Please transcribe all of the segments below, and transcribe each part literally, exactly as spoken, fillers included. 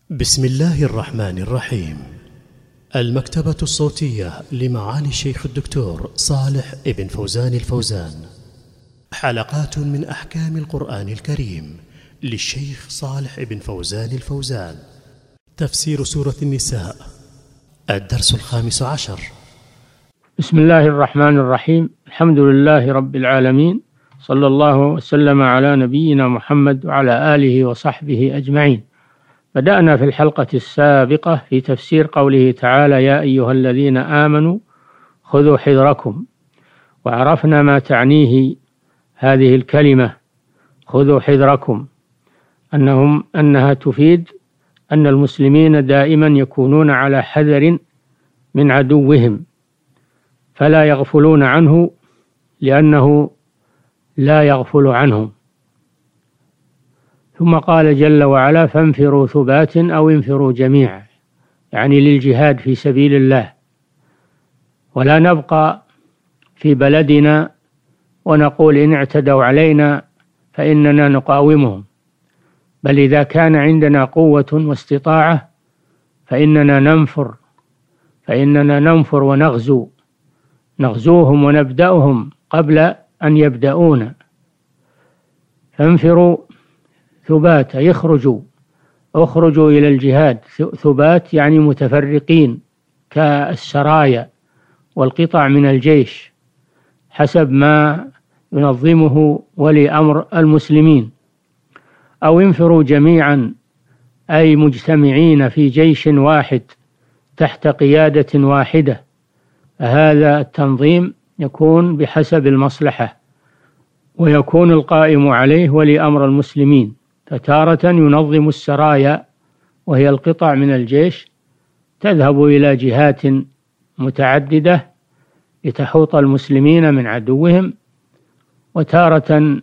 بسم الله الرحمن الرحيم. المكتبة الصوتية لمعالي الشيخ الدكتور صالح ابن فوزان الفوزان، حلقات من أحكام القرآن الكريم للشيخ صالح ابن فوزان الفوزان. تفسير سورة النساء، الدرس الخامس عشر. بسم الله الرحمن الرحيم. الحمد لله رب العالمين، صلى الله وسلم على نبينا محمد وعلى آله وصحبه أجمعين. بدأنا في الحلقة السابقة في تفسير قوله تعالى: يا أيها الذين آمنوا خذوا حذركم، وعرفنا ما تعنيه هذه الكلمة خذوا حذركم، أنهم أنها تفيد أن المسلمين دائما يكونون على حذر من عدوهم، فلا يغفلون عنه لأنه لا يغفل عنهم. ثم قال جل وعلا: فانفروا ثبات أو انفروا جميعا، يعني للجهاد في سبيل الله، ولا نبقى في بلدنا ونقول إن اعتدوا علينا فإننا نقاومهم، بل إذا كان عندنا قوة واستطاعة فإننا ننفر فإننا ننفر ونغزو نغزوهم ونبدأهم قبل أن يبدأونا. فانفروا ثبات، يخرجوا اخرجوا إلى الجهاد. ثبات يعني متفرقين كالسرايا والقطع من الجيش حسب ما ينظمه ولي أمر المسلمين. أو انفروا جميعا، أي مجتمعين في جيش واحد تحت قيادة واحدة. هذا التنظيم يكون بحسب المصلحة، ويكون القائم عليه ولي أمر المسلمين. فتارة ينظم السرايا وهي القطع من الجيش تذهب إلى جهات متعددة لتحوط المسلمين من عدوهم، وتارة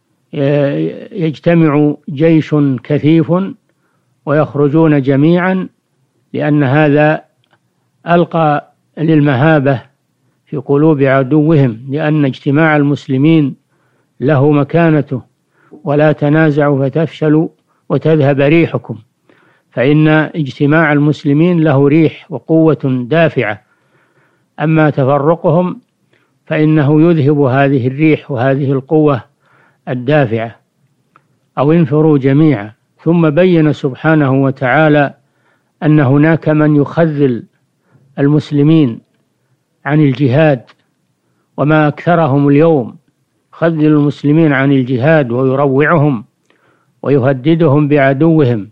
يجتمع جيش كثيف ويخرجون جميعا، لأن هذا ألقى للمهابة في قلوب عدوهم، لأن اجتماع المسلمين له مكانته. ولا تنازعوا فتفشلوا وتذهب ريحكم، فإن اجتماع المسلمين له ريح وقوة دافعة، أما تفرقهم فإنه يذهب هذه الريح وهذه القوة الدافعة. أو انفروا جميعا. ثم بين سبحانه وتعالى أن هناك من يخذل المسلمين عن الجهاد، وما أكثرهم اليوم، يخذل المسلمين عن الجهاد ويروعهم ويهددهم بعدوهم،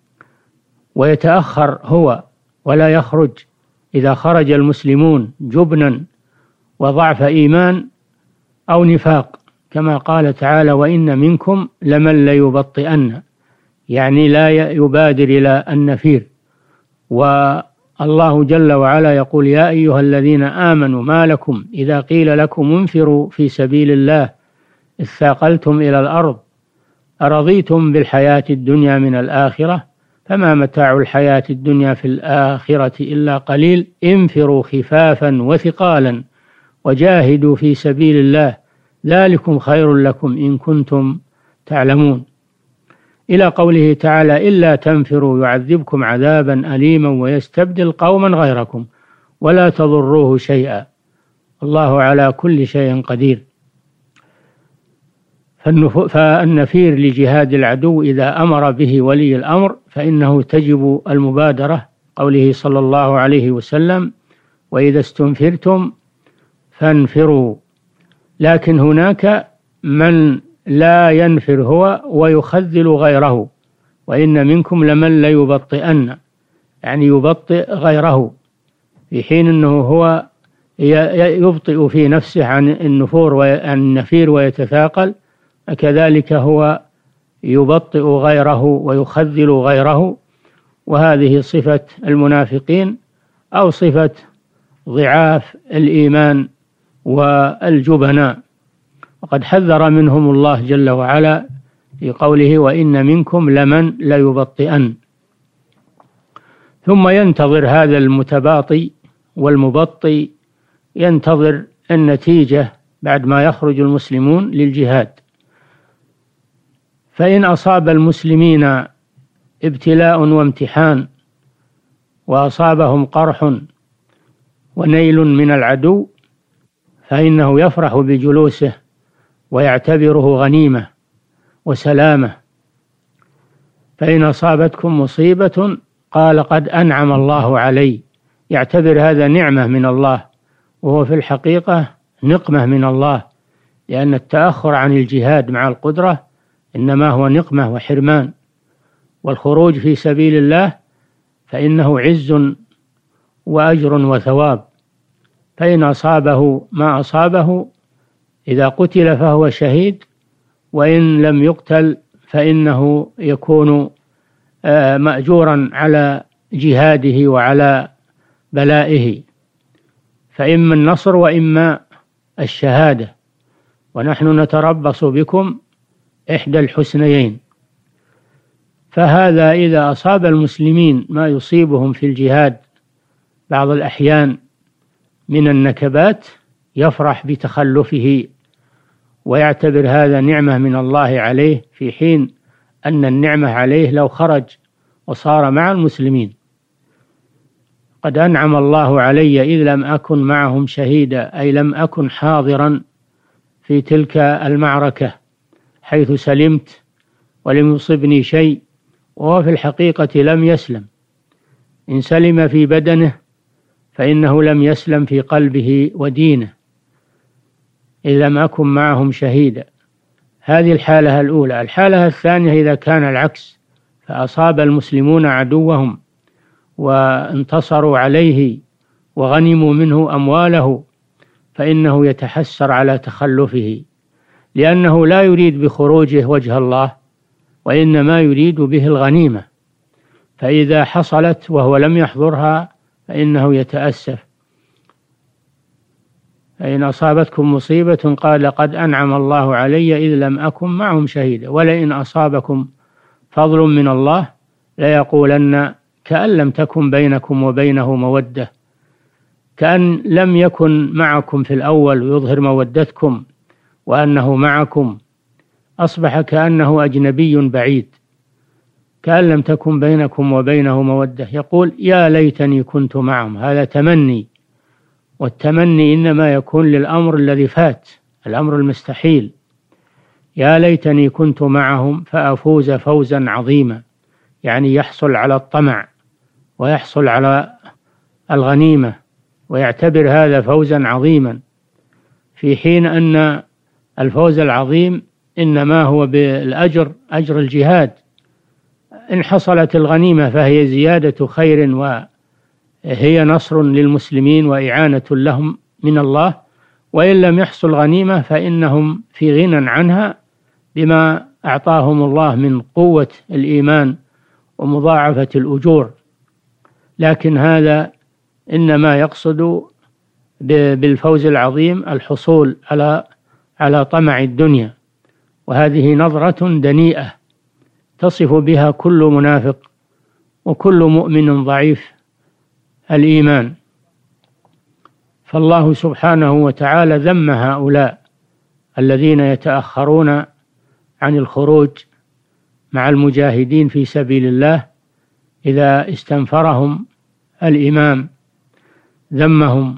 ويتأخر هو ولا يخرج. إذا خرج المسلمون جبنا وضعف إيمان أو نفاق، كما قال تعالى: وإن منكم لمن ليبطئن، يعني لا يبادر إلى النفير. والله جل وعلا يقول: يا أيها الذين آمنوا ما لكم إذا قيل لكم انفروا في سبيل الله اثاقلتم إلى الأرض أرضيتم بالحياة الدنيا من الآخرة فما متاع الحياة الدنيا في الآخرة إلا قليل انفروا خفافا وثقالا وجاهدوا في سبيل الله ذلكم خير لكم إن كنتم تعلمون، إلى قوله تعالى: إلا تنفروا يعذبكم عذابا أليما ويستبدل قوما غيركم ولا تضروه شيئا الله على كل شيء قدير. فالنفير لجهاد العدو إذا أمر به ولي الأمر فإنه تجب المبادرة، قوله صلى الله عليه وسلم: وإذا استنفرتم فانفروا. لكن هناك من لا ينفر هو ويخذل غيره، وإن منكم لمن ليبطئن، يعني يبطئ غيره، في حين أنه هو يبطئ في نفسه عن النفور وعن النفير ويتثاقل، كذلك هو يبطئ غيره ويخذل غيره. وهذه صفة المنافقين أو صفة ضعاف الإيمان والجبناء، وقد حذر منهم الله جل وعلا في قوله: وإن منكم لمن ليبطئن. ثم ينتظر هذا المتباطي والمبطئ، ينتظر النتيجة بعد ما يخرج المسلمون للجهاد. فإن أصاب المسلمين ابتلاء وامتحان وأصابهم قرح ونيل من العدو فإنه يفرح بجلوسه ويعتبره غنيمة وسلامة. فإن أصابتكم مصيبة قال قد أنعم الله علي، يعتبر هذا نعمة من الله، وهو في الحقيقة نقمة من الله، لأن التأخر عن الجهاد مع القدرة إنما هو نقمة وحرمان. والخروج في سبيل الله فإنه عز وأجر وثواب. فإن أصابه ما أصابه إذا قتل فهو شهيد، وإن لم يقتل فإنه يكون مأجورا على جهاده وعلى بلائه، فإما النصر وإما الشهادة، ونحن نتربص بكم إحدى الحسنيين. فهذا إذا أصاب المسلمين ما يصيبهم في الجهاد بعض الأحيان من النكبات يفرح بتخلفه ويعتبر هذا نعمة من الله عليه، في حين أن النعمة عليه لو خرج وصار مع المسلمين. قد أنعم الله علي إذ لم أكن معهم شهيدا، أي لم أكن حاضرا في تلك المعركة حيث سلمت ولم يصبني شيء، وهو في الحقيقة لم يسلم. إن سلم في بدنه فإنه لم يسلم في قلبه ودينه، إذ لم أكن معهم شهيدا. هذه الحالة الأولى. الحالة الثانية إذا كان العكس، فأصاب المسلمون عدوهم وانتصروا عليه وغنموا منه أمواله، فإنه يتحسر على تخلفه، لأنه لا يريد بخروجه وجه الله، وإنما يريد به الغنيمة. فإذا حصلت وهو لم يحضرها فإنه يتأسف. فإن أصابتكم مصيبة قال قد أنعم الله علي إذ لم أكن معهم شهيدا، ولئن أصابكم فضل من الله ليقولن كأن لم تكن بينكم وبينه مودة، كأن لم يكن معكم في الأول ويظهر مودتكم وأنه معكم، أصبح كأنه أجنبي بعيد، كأن لم تكن بينكم وبينه مودة، يقول يا ليتني كنت معهم. هذا تمني، والتمني إنما يكون للأمر الذي فات، الأمر المستحيل. يا ليتني كنت معهم فأفوز فوزا عظيما، يعني يحصل على الطمع ويحصل على الغنيمة ويعتبر هذا فوزا عظيما، في حين أن الفوز العظيم إنما هو بالأجر، أجر الجهاد. إن حصلت الغنيمة فهي زيادة خير وهي نصر للمسلمين وإعانة لهم من الله، وإن لم يحصل غنيمة فإنهم في غنى عنها بما أعطاهم الله من قوة الإيمان ومضاعفة الأجور. لكن هذا إنما يقصد بالفوز العظيم الحصول على على طمع الدنيا، وهذه نظرة دنيئة تصف بها كل منافق وكل مؤمن ضعيف الإيمان. فالله سبحانه وتعالى ذم هؤلاء الذين يتأخرون عن الخروج مع المجاهدين في سبيل الله إذا استنفرهم الإمام، ذمهم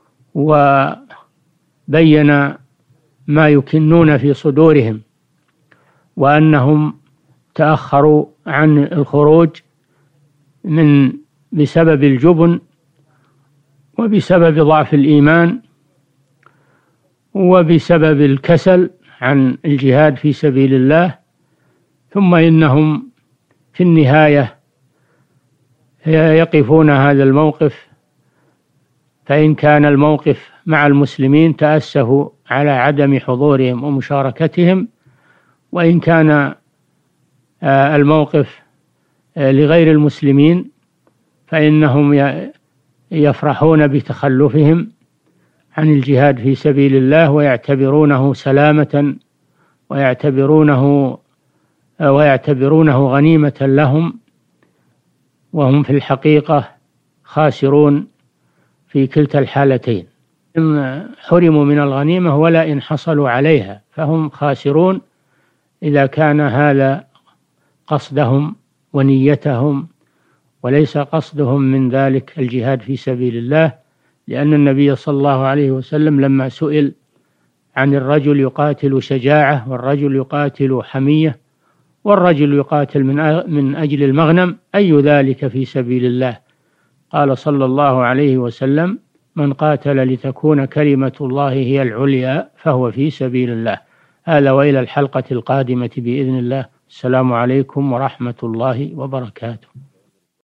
وبين ما يكنون في صدورهم، وأنهم تأخروا عن الخروج من بسبب الجبن وبسبب ضعف الإيمان وبسبب الكسل عن الجهاد في سبيل الله. ثم إنهم في النهاية يقفون هذا الموقف، فإن كان الموقف مع المسلمين تأسفوا على عدم حضورهم ومشاركتهم، وإن كان الموقف لغير المسلمين فإنهم يفرحون بتخلفهم عن الجهاد في سبيل الله ويعتبرونه سلامة ويعتبرونه ويعتبرونه غنيمة لهم، وهم في الحقيقة خاسرون في كلتا الحالتين، إن حرموا من الغنيمة ولا إن حصلوا عليها، فهم خاسرون إذا كان هذا قصدهم ونيتهم، وليس قصدهم من ذلك الجهاد في سبيل الله، لأن النبي صلى الله عليه وسلم لما سئل عن الرجل يقاتل شجاعة والرجل يقاتل حمية والرجل يقاتل من من أجل المغنم أي ذلك في سبيل الله، قال صلى الله عليه وسلم: من قاتل لتكون كلمة الله هي العليا فهو في سبيل الله. هذا وإلى الحلقة القادمة بإذن الله. السلام عليكم ورحمة الله وبركاته.